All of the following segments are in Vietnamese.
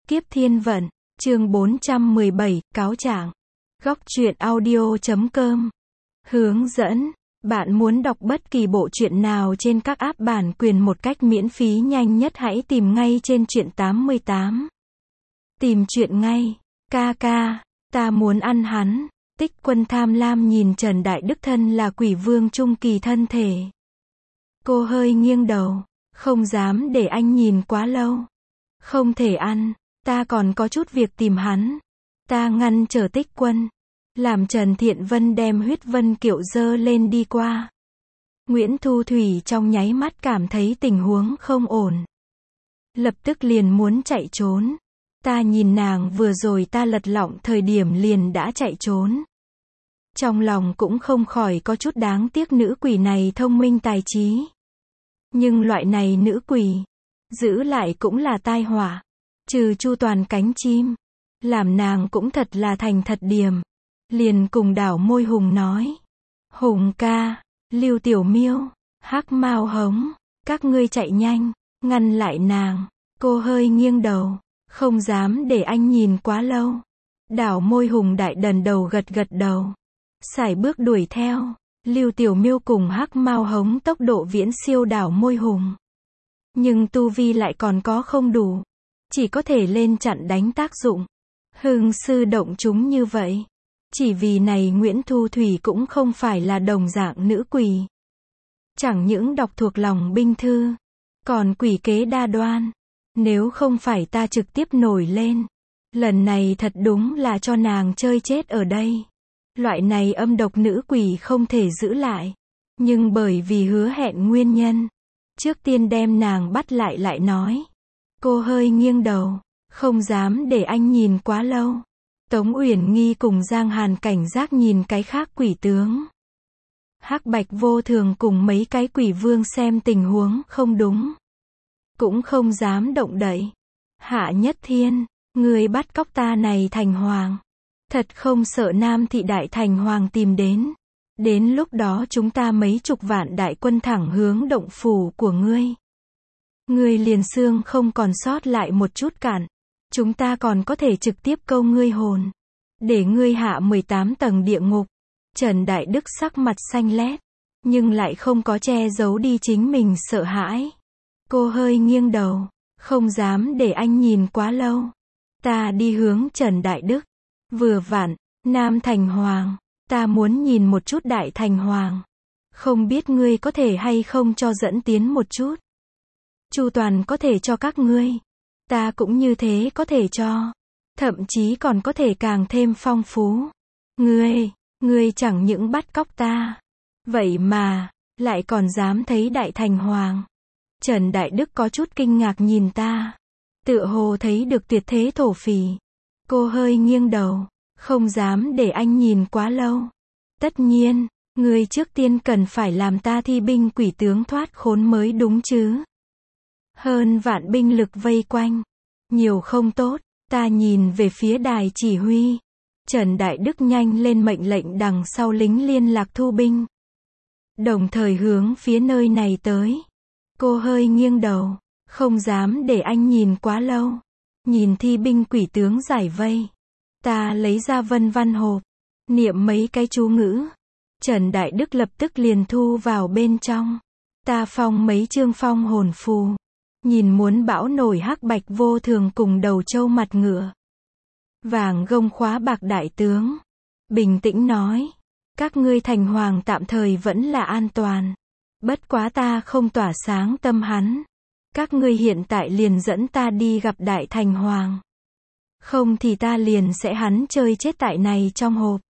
Kiếp thiên vận, chương 417, cáo trạng. Góc truyện audio.com. Hướng dẫn. Bạn muốn đọc bất kỳ bộ truyện nào trên các app bản quyền một cách miễn phí nhanh nhất hãy tìm ngay trên truyện 88. Tìm truyện ngay. Ca ca, ta muốn ăn hắn. Tích Quân tham lam nhìn Trần Đại Đức thân là quỷ vương trung kỳ thân thể. Cô hơi nghiêng đầu, không dám để anh nhìn quá lâu. Không thể ăn, ta còn có chút việc tìm hắn. Ta ngăn trở Tích Quân, làm Trần Thiện Vân đem huyết vân kiệu dơ lên đi qua. Nguyễn Thu Thủy trong nháy mắt cảm thấy tình huống không ổn. Lập tức liền muốn chạy trốn. Ta nhìn nàng vừa rồi ta lật lọng thời điểm liền đã chạy trốn. Trong lòng cũng không khỏi có chút đáng tiếc nữ quỷ này thông minh tài trí. Nhưng loại này nữ quỷ, giữ lại cũng là tai họa. Trừ chu toàn cánh chim, làm nàng cũng thật là thành thật điềm. Liền cùng Đảo Môi Hùng nói. Hùng ca, Lưu Tiểu Miêu, Hắc Mao Hống, các ngươi chạy nhanh, ngăn lại nàng. Cô hơi nghiêng đầu, không dám để anh nhìn quá lâu. Đảo Môi Hùng đại đần đầu gật gật đầu. Sải bước đuổi theo. Lưu Tiểu Miêu cùng Hắc Mao Hống tốc độ viễn siêu Đảo Môi Hùng. Nhưng tu vi lại còn có không đủ. Chỉ có thể lên chặn đánh tác dụng. Hưng sư động chúng như vậy. Chỉ vì này Nguyễn Thu Thủy cũng không phải là đồng dạng nữ quỷ. Chẳng những đọc thuộc lòng binh thư, còn quỷ kế đa đoan. Nếu không phải ta trực tiếp nổi lên, lần này thật đúng là cho nàng chơi chết ở đây. Loại này âm độc nữ quỷ không thể giữ lại. Nhưng bởi vì hứa hẹn nguyên nhân, trước tiên đem nàng bắt lại nói. Cô hơi nghiêng đầu, không dám để anh nhìn quá lâu. Tống Uyển Nghi cùng Giang Hàn cảnh giác nhìn cái khác quỷ tướng. Hắc Bạch Vô Thường cùng mấy cái quỷ vương xem tình huống không đúng, cũng không dám động đậy. Hạ Nhất Thiên, người bắt cóc ta này thành hoàng, thật không sợ Nam Thị Đại Thành Hoàng tìm đến. Đến lúc đó chúng ta mấy chục vạn đại quân thẳng hướng động phủ của ngươi. Ngươi liền xương không còn sót lại một chút cản. Chúng ta còn có thể trực tiếp câu ngươi hồn. Để ngươi hạ 18 tầng địa ngục. Trần Đại Đức sắc mặt xanh lét. Nhưng lại không có che giấu đi chính mình sợ hãi. Cô hơi nghiêng đầu. Không dám để anh nhìn quá lâu. Ta đi hướng Trần Đại Đức. Vừa vặn, Nam Thành Hoàng. Ta muốn nhìn một chút Đại Thành Hoàng. Không biết ngươi có thể hay không cho dẫn tiến một chút. Chu toàn có thể cho các ngươi. Ta cũng như thế có thể cho. Thậm chí còn có thể càng thêm phong phú. Ngươi chẳng những bắt cóc ta. Vậy mà, lại còn dám thấy Đại Thành Hoàng. Trần Đại Đức có chút kinh ngạc nhìn ta. Tựa hồ thấy được tuyệt thế thổ phỉ. Cô hơi nghiêng đầu, không dám để anh nhìn quá lâu. Tất nhiên, ngươi trước tiên cần phải làm ta thi binh quỷ tướng thoát khốn mới đúng chứ. Hơn vạn binh lực vây quanh. Nhiều không tốt, ta nhìn về phía đài chỉ huy. Trần Đại Đức nhanh lên mệnh lệnh đằng sau lính liên lạc thu binh. Đồng thời hướng phía nơi này tới. Cô hơi nghiêng đầu, không dám để anh nhìn quá lâu. Nhìn thi binh quỷ tướng giải vây. Ta lấy ra vân văn hộp, niệm mấy cái chú ngữ. Trần Đại Đức lập tức liền thu vào bên trong. Ta phong mấy chương phong hồn phù. Nhìn muốn bão nổi Hắc Bạch Vô Thường cùng đầu trâu mặt ngựa. Vàng gông khóa bạc đại tướng. Bình tĩnh nói. Các ngươi thành hoàng tạm thời vẫn là an toàn. Bất quá ta không tỏa sáng tâm hắn. Các ngươi hiện tại liền dẫn ta đi gặp Đại Thành Hoàng. Không thì ta liền sẽ hắn chơi chết tại này trong hộp.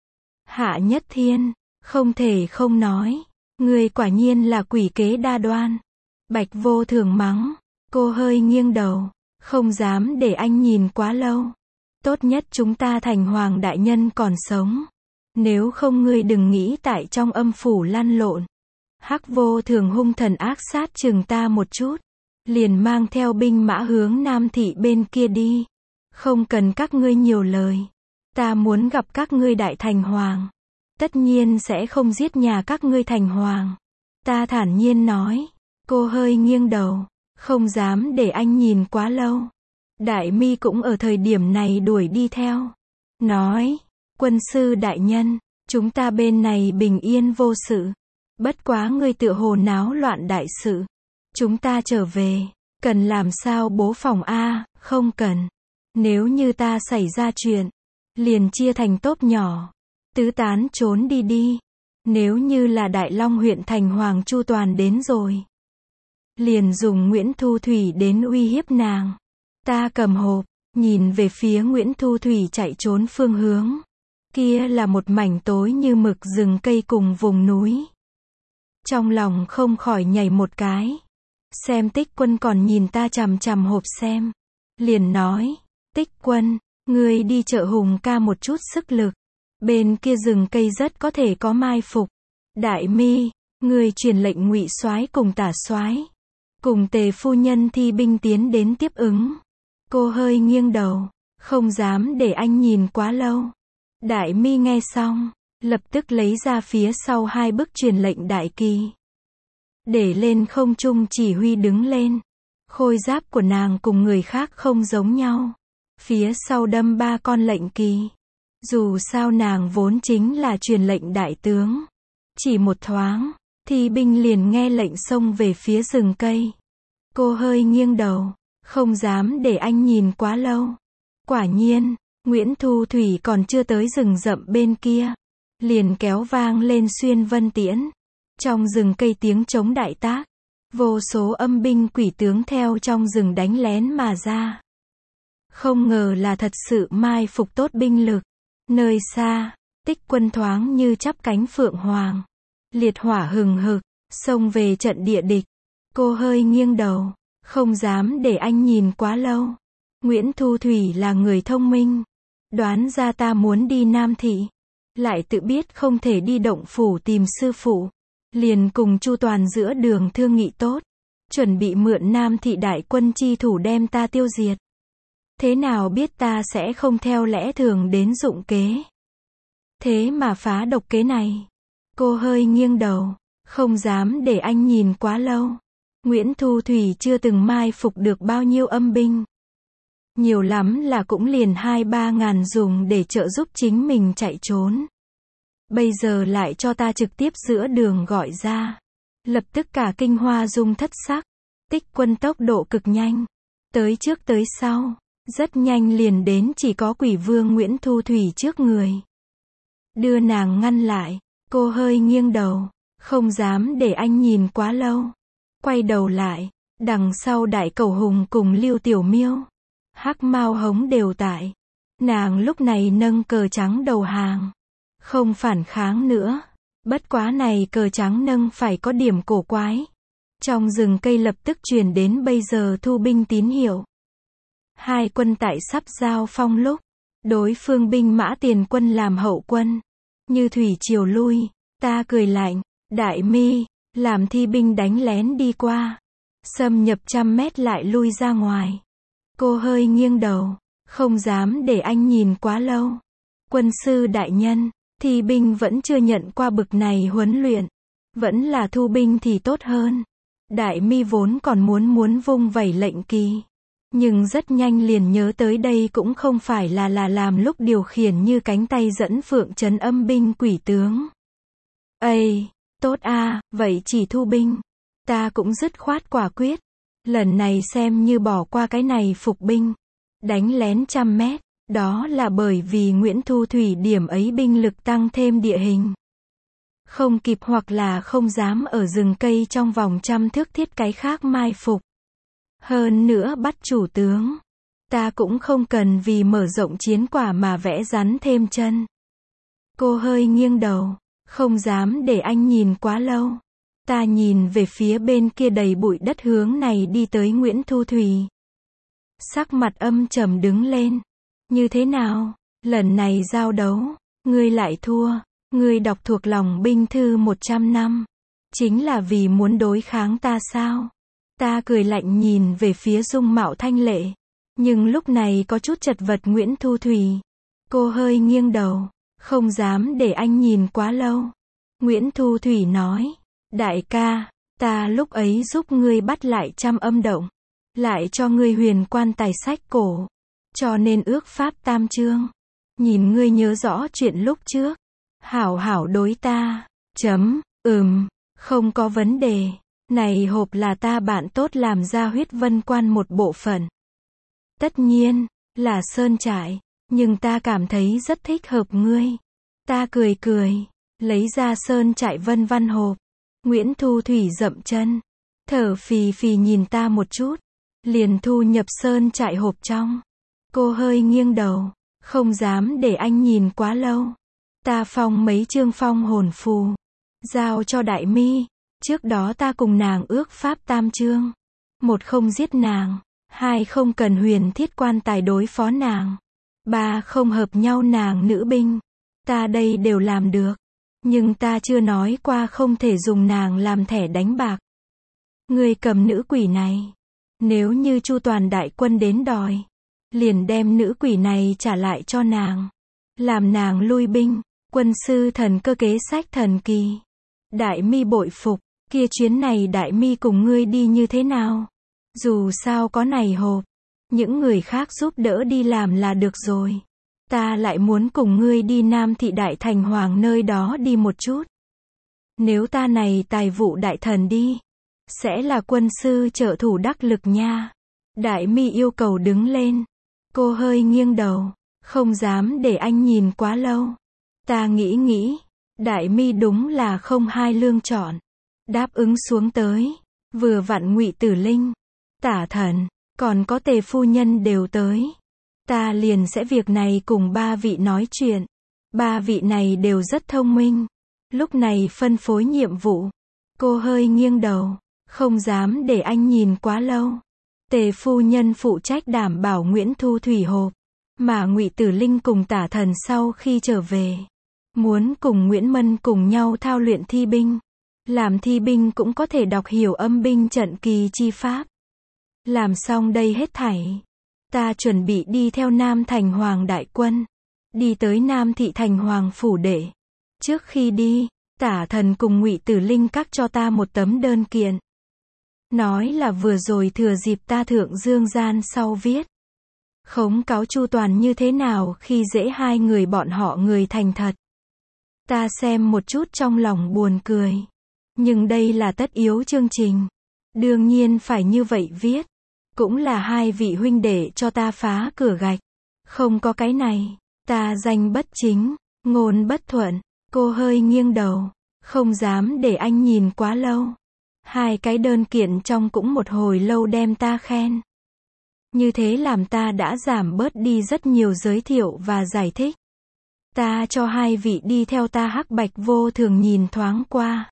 Hạ Nhất Thiên, không thể không nói. Ngươi quả nhiên là quỷ kế đa đoan. Bạch Vô Thường mắng. Cô hơi nghiêng đầu, không dám để anh nhìn quá lâu. Tốt nhất chúng ta thành hoàng đại nhân còn sống. Nếu không ngươi đừng nghĩ tại trong âm phủ lăn lộn. Hắc Vô Thường hung thần ác sát chừng ta một chút. Liền mang theo binh mã hướng Nam Thị bên kia đi. Không cần các ngươi nhiều lời. Ta muốn gặp các ngươi Đại Thành Hoàng. Tất nhiên sẽ không giết nhà các ngươi thành hoàng. Ta thản nhiên nói. Cô hơi nghiêng đầu, không dám để anh nhìn quá lâu. Đại Mi cũng ở thời điểm này đuổi đi theo. Nói, quân sư đại nhân, chúng ta bên này bình yên vô sự. Bất quá ngươi tựa hồ náo loạn đại sự. Chúng ta trở về, cần làm sao bố phòng a? Không cần. Nếu như ta xảy ra chuyện, liền chia thành tốp nhỏ, tứ tán trốn đi đi. Nếu như là Đại Long huyện thành Hoàng Chu Toàn đến rồi, liền dùng Nguyễn Thu Thủy đến uy hiếp nàng. Ta cầm hộp, nhìn về phía Nguyễn Thu Thủy chạy trốn phương hướng. Kia là một mảnh tối như mực rừng cây cùng vùng núi. Trong lòng không khỏi nhảy một cái. Xem Tích Quân còn nhìn ta chằm chằm hộp xem. Liền nói, Tích Quân, ngươi đi chợ Hùng ca một chút sức lực. Bên kia rừng cây rất có thể có mai phục. Đại Mi, ngươi truyền lệnh Ngụy soái cùng Tả soái, cùng Tề phu nhân thi binh tiến đến tiếp ứng. Cô hơi nghiêng đầu, không dám để anh nhìn quá lâu. Đại Mi nghe xong, lập tức lấy ra phía sau 2 bức truyền lệnh đại kỳ. Để lên không trung chỉ huy đứng lên. Khôi giáp của nàng cùng người khác không giống nhau. Phía sau đâm 3 con lệnh kỳ. Dù sao nàng vốn chính là truyền lệnh đại tướng. Chỉ một thoáng, thi binh liền nghe lệnh xông về phía rừng cây. Cô hơi nghiêng đầu, không dám để anh nhìn quá lâu. Quả nhiên, Nguyễn Thu Thủy còn chưa tới rừng rậm bên kia, liền kéo vang lên xuyên vân tiễn. Trong rừng cây tiếng trống đại tác, vô số âm binh quỷ tướng theo trong rừng đánh lén mà ra. Không ngờ là thật sự mai phục tốt binh lực. Nơi xa, Tích Quân thoáng như chắp cánh phượng hoàng, liệt hỏa hừng hực, xông về trận địa địch. Cô hơi nghiêng đầu, không dám để anh nhìn quá lâu. Nguyễn Thu Thủy là người thông minh, đoán ra ta muốn đi Nam Thị, lại tự biết không thể đi động phủ tìm sư phụ, liền cùng Chu Toàn giữa đường thương nghị tốt, chuẩn bị mượn Nam Thị đại quân chi thủ đem ta tiêu diệt. Thế nào biết ta sẽ không theo lẽ thường đến dụng kế. Thế mà phá độc kế này. Cô hơi nghiêng đầu, không dám để anh nhìn quá lâu. Nguyễn Thu Thủy chưa từng mai phục được bao nhiêu âm binh. Nhiều lắm là cũng liền 2-3 ngàn dùng để trợ giúp chính mình chạy trốn. Bây giờ lại cho ta trực tiếp giữa đường gọi ra. Lập tức cả kinh hoa dung thất sắc. Tích Quân tốc độ cực nhanh. Tới trước tới sau. Rất nhanh liền đến chỉ có Quỷ Vương Nguyễn Thu Thủy trước người. Đưa nàng ngăn lại. Cô hơi nghiêng đầu. Không dám để anh nhìn quá lâu. Quay đầu lại. Đằng sau Đại Cầu Hùng cùng Lưu Tiểu Miêu, Hắc Mao Hống đều tại. Nàng lúc này nâng cờ trắng đầu hàng. Không phản kháng nữa. Bất quá này cờ trắng nâng phải có điểm cổ quái. Trong rừng cây lập tức truyền đến bây giờ thu binh tín hiệu. 2 quân tại sắp giao phong lúc, đối phương binh mã tiền quân làm hậu quân. Như thủy triều lui, ta cười lạnh, Đại Mi, làm thi binh đánh lén đi qua. Xâm nhập 100 mét lại lui ra ngoài. Cô hơi nghiêng đầu, không dám để anh nhìn quá lâu. Quân sư đại nhân, thi binh vẫn chưa nhận qua bực này huấn luyện. Vẫn là thu binh thì tốt hơn. Đại Mi vốn còn muốn vung vẩy lệnh kỳ. Nhưng rất nhanh liền nhớ tới đây cũng không phải là làm lúc điều khiển như cánh tay dẫn phượng trấn âm binh quỷ tướng. Ây, tốt a, vậy chỉ thu binh. Ta cũng dứt khoát quả quyết. Lần này xem như bỏ qua cái này phục binh. Đánh lén 100 mét. Đó là bởi vì Nguyễn Thu Thủy điểm ấy binh lực tăng thêm địa hình. Không kịp hoặc là không dám ở rừng cây trong vòng 100 thước thiết cái khác mai phục. Hơn nữa bắt chủ tướng. Ta cũng không cần vì mở rộng chiến quả mà vẽ rắn thêm chân. Cô hơi nghiêng đầu. Không dám để anh nhìn quá lâu. Ta nhìn về phía bên kia đầy bụi đất hướng này đi tới Nguyễn Thu Thủy. Sắc mặt âm trầm đứng lên. Như thế nào? Lần này giao đấu, ngươi lại thua. Ngươi đọc thuộc lòng binh thư 100 năm. Chính là vì muốn đối kháng ta sao? Ta cười lạnh nhìn về phía dung mạo thanh lệ. Nhưng lúc này có chút chật vật Nguyễn Thu Thủy. Cô hơi nghiêng đầu. Không dám để anh nhìn quá lâu. Nguyễn Thu Thủy nói. Đại ca, ta lúc ấy giúp ngươi bắt lại 100 âm động. lại cho ngươi huyền quan tài sách cổ. Cho nên ước pháp tam chương. Nhìn ngươi nhớ rõ chuyện lúc trước. Hảo hảo đối ta. Không có vấn đề. Này hộp là ta bạn tốt làm ra huyết vân quan một bộ phận. Tất nhiên, là sơn trại. Nhưng ta cảm thấy rất thích hợp ngươi. Ta cười cười. Lấy ra sơn trại vân văn hộp. Nguyễn Thu Thủy dậm chân. Thở phì phì nhìn ta một chút. Liền thu nhập sơn trại hộp trong. Cô hơi nghiêng đầu. Không dám để anh nhìn quá lâu. Ta phong mấy chương phong hồn phù. Giao cho Đại Mi. Trước đó ta cùng nàng ước pháp tam chương. 1. Không giết nàng. 2. Không cần huyền thiết quan tài đối phó nàng. 3. Không hợp nhau nàng nữ binh. Ta đây đều làm được. Nhưng ta chưa nói qua không thể dùng nàng làm thẻ đánh bạc. Ngươi cầm nữ quỷ này. Nếu như Chu toàn đại quân đến đòi. Liền đem nữ quỷ này trả lại cho nàng. Làm nàng lui binh. Quân sư thần cơ kế sách thần kỳ. Đại Mi bội phục. Kia chuyến này Đại Mi cùng ngươi đi như thế nào? Dù sao có này hộp. Những người khác giúp đỡ đi làm là được rồi. Ta lại muốn cùng ngươi đi Nam Thị Đại Thành Hoàng nơi đó đi một chút. Nếu ta này tài vụ đại thần đi. Sẽ là quân sư trợ thủ đắc lực nha. Đại Mi yêu cầu đứng lên. Cô hơi nghiêng đầu. Không dám để anh nhìn quá lâu. Ta nghĩ. Đại Mi đúng là không hai lương chọn. Đáp ứng xuống tới. Vừa vặn Ngụy Tử Linh. Tả thần. Còn có Tề phu nhân đều tới. Ta liền sẽ việc này cùng 3 vị nói chuyện. 3 vị này đều rất thông minh. Lúc này phân phối nhiệm vụ. Cô hơi nghiêng đầu. Không dám để anh nhìn quá lâu. Tề phu nhân phụ trách đảm bảo Nguyễn Thu Thủy hộp. Mà Ngụy Tử Linh cùng Tả thần sau khi trở về. Muốn cùng Nguyễn Mân cùng nhau thao luyện thi binh. Làm thi binh cũng có thể đọc hiểu âm binh trận kỳ chi pháp. Làm xong đây hết thảy. Ta chuẩn bị đi theo Nam Thành Hoàng đại quân. Đi tới Nam Thị Thành Hoàng phủ đệ. Trước khi đi, Tả thần cùng Ngụy Tử Linh cắt cho ta một tấm đơn kiện. Nói là vừa rồi thừa dịp ta thượng dương gian sau viết. Khống cáo chu toàn như thế nào khi dễ hai người bọn họ người thành thật. Ta xem một chút trong lòng buồn cười. Nhưng đây là tất yếu chương trình. Đương nhiên phải như vậy viết. Cũng là hai vị huynh đệ cho ta phá cửa gạch. Không có cái này. Ta danh bất chính, ngôn bất thuận. Cô hơi nghiêng đầu. Không dám để anh nhìn quá lâu. Hai cái đơn kiện trong cũng một hồi lâu đem ta khen. Như thế làm ta đã giảm bớt đi rất nhiều giới thiệu và giải thích. Ta cho hai vị đi theo ta hắc bạch vô thường nhìn thoáng qua.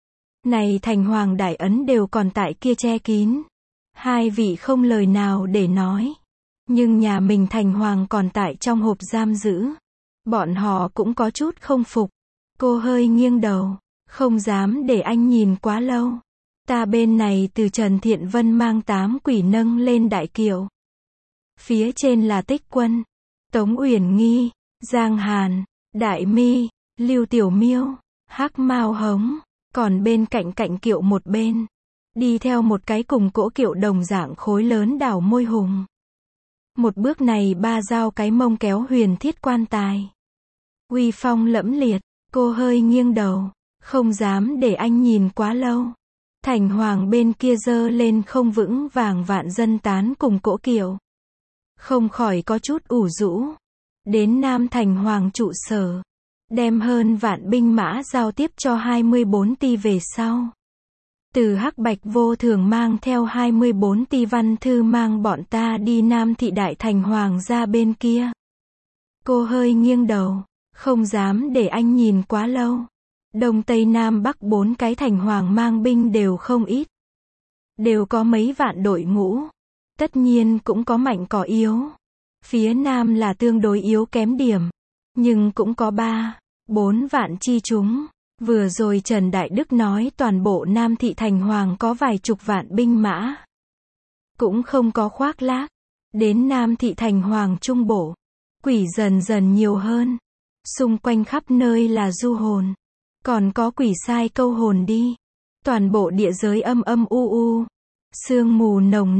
Này Thành Hoàng đại ấn đều còn tại kia che kín. Hai vị không lời nào để nói. Nhưng nhà mình Thành Hoàng còn tại trong hộp giam giữ. Bọn họ cũng có chút không phục. Cô hơi nghiêng đầu. Không dám để anh nhìn quá lâu. Ta bên này từ Trần Thiện Vân mang 8 quỷ nâng lên đại kiệu. Phía trên là Tích Quân, Tống Uyển Nghi, Giang Hàn, Đại Mi, Lưu Tiểu Miêu, Hắc Mao Hống. Còn bên cạnh kiệu một bên. Đi theo một cái cùng cỗ kiệu đồng dạng khối lớn đảo môi hùng. Một bước này 3 dao cái mông kéo huyền thiết quan tài. Uy phong lẫm liệt. Cô hơi nghiêng đầu. Không dám để anh nhìn quá lâu. Thành Hoàng bên kia giơ lên không vững vàng vạn dân tán cùng cỗ kiệu. Không khỏi có chút ủ rũ. Đến Nam Thành Hoàng trụ sở. Đem hơn vạn binh mã giao tiếp cho 24 ti về sau. Từ hắc bạch vô thường mang theo 24 ti văn thư mang bọn ta đi Nam Thị Đại Thành Hoàng ra bên kia. Cô hơi nghiêng đầu. Không dám để anh nhìn quá lâu. Đông Tây Nam Bắc 4 cái Thành Hoàng mang binh đều không ít. Đều có mấy vạn đội ngũ. Tất nhiên cũng có mạnh có yếu. Phía Nam là tương đối yếu kém điểm. Nhưng cũng có 3-4 vạn chi chúng. Vừa rồi Trần Đại Đức nói toàn bộ Nam Thị Thành Hoàng có vài chục vạn binh mã. Cũng không có khoác lác. Đến Nam Thị Thành Hoàng trung bộ. Quỷ dần dần nhiều hơn. Xung quanh khắp nơi là du hồn. Còn có quỷ sai câu hồn đi. Toàn bộ địa giới âm u. Sương mù nồng nặc.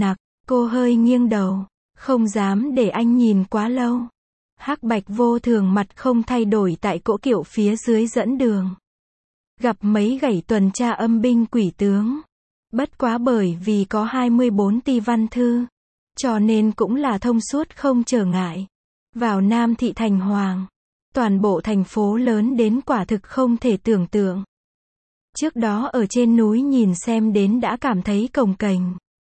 Cô hơi nghiêng đầu, không dám để anh nhìn quá lâu. Hắc Bạch vô thường mặt không thay đổi tại cỗ kiệu phía dưới dẫn đường. Gặp mấy gảy tuần tra âm binh quỷ tướng. Bất quá bởi vì có 24 ti văn thư, cho nên cũng là thông suốt không trở ngại. Vào Nam thị thành Hoàng, toàn bộ thành phố lớn đến quả thực không thể tưởng tượng. Trước đó ở trên núi nhìn xem đến đã cảm thấy cồng kềnh.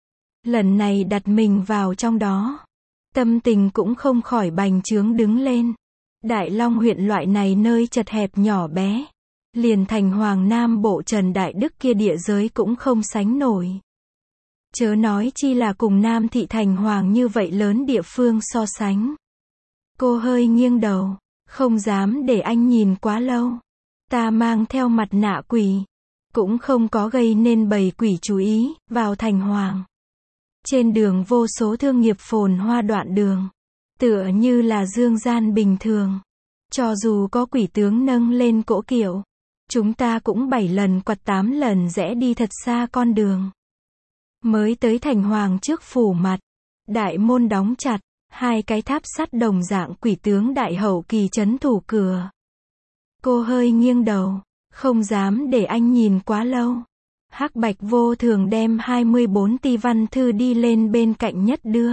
Lần này đặt mình vào trong đó, tâm tình cũng không khỏi bành trướng đứng lên. Đại Long huyện loại này nơi chật hẹp nhỏ bé, liền thành Hoàng Nam bộ Trần Đại Đức kia địa giới cũng không sánh nổi. Chớ nói chi là cùng Nam thị thành Hoàng như vậy lớn địa phương so sánh. Cô hơi nghiêng đầu, không dám để anh nhìn quá lâu. Ta mang theo mặt nạ quỷ, cũng không có gây nên bầy quỷ chú ý, vào thành Hoàng. Trên đường vô số thương nghiệp phồn hoa đoạn đường, tựa như là dương gian bình thường. Cho dù có quỷ tướng nâng lên cỗ kiệu, chúng ta cũng 7 lần quặt 8 lần rẽ đi thật xa con đường. Mới tới thành Hoàng trước phủ mặt, đại môn đóng chặt, 2 cái tháp sắt đồng dạng quỷ tướng đại hậu kỳ trấn thủ cửa. Cô hơi nghiêng đầu, không dám để anh nhìn quá lâu. Hắc Bạch vô thường đem 24 ti văn thư đi lên bên cạnh nhất đưa.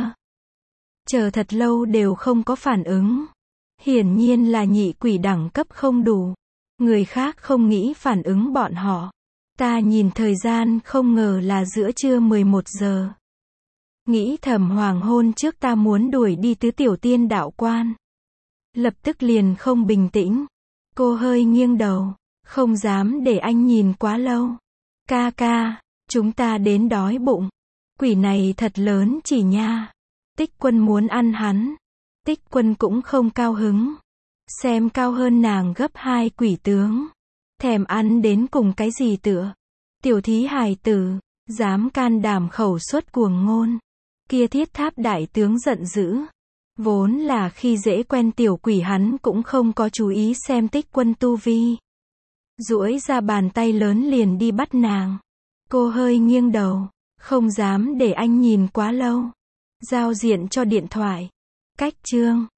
Chờ thật lâu đều không có phản ứng. Hiển nhiên là nhị quỷ đẳng cấp không đủ. Người khác không nghĩ phản ứng bọn họ. Ta nhìn thời gian không ngờ là giữa trưa 11 giờ. Nghĩ thầm hoàng hôn trước ta muốn đuổi đi tứ tiểu tiên đạo quan. Lập tức liền không bình tĩnh. Cô hơi nghiêng đầu, không dám để anh nhìn quá lâu. Ca ca, chúng ta đến đói bụng. Quỷ này thật lớn chỉ nha. Tích Quân muốn ăn hắn. Tích Quân cũng không cao hứng. Xem cao hơn nàng gấp 2 quỷ tướng. Thèm ăn đến cùng cái gì tựa. Tiểu thí hài tử, dám can đảm khẩu xuất cuồng ngôn. Kia Thiết Tháp đại tướng giận dữ. Vốn là khi dễ quen tiểu quỷ hắn cũng không có chú ý xem Tích Quân tu vi. Duỗi ra bàn tay lớn liền đi bắt nàng. Cô hơi nghiêng đầu, không dám để anh nhìn quá lâu. Giao diện cho điện thoại. Cách chương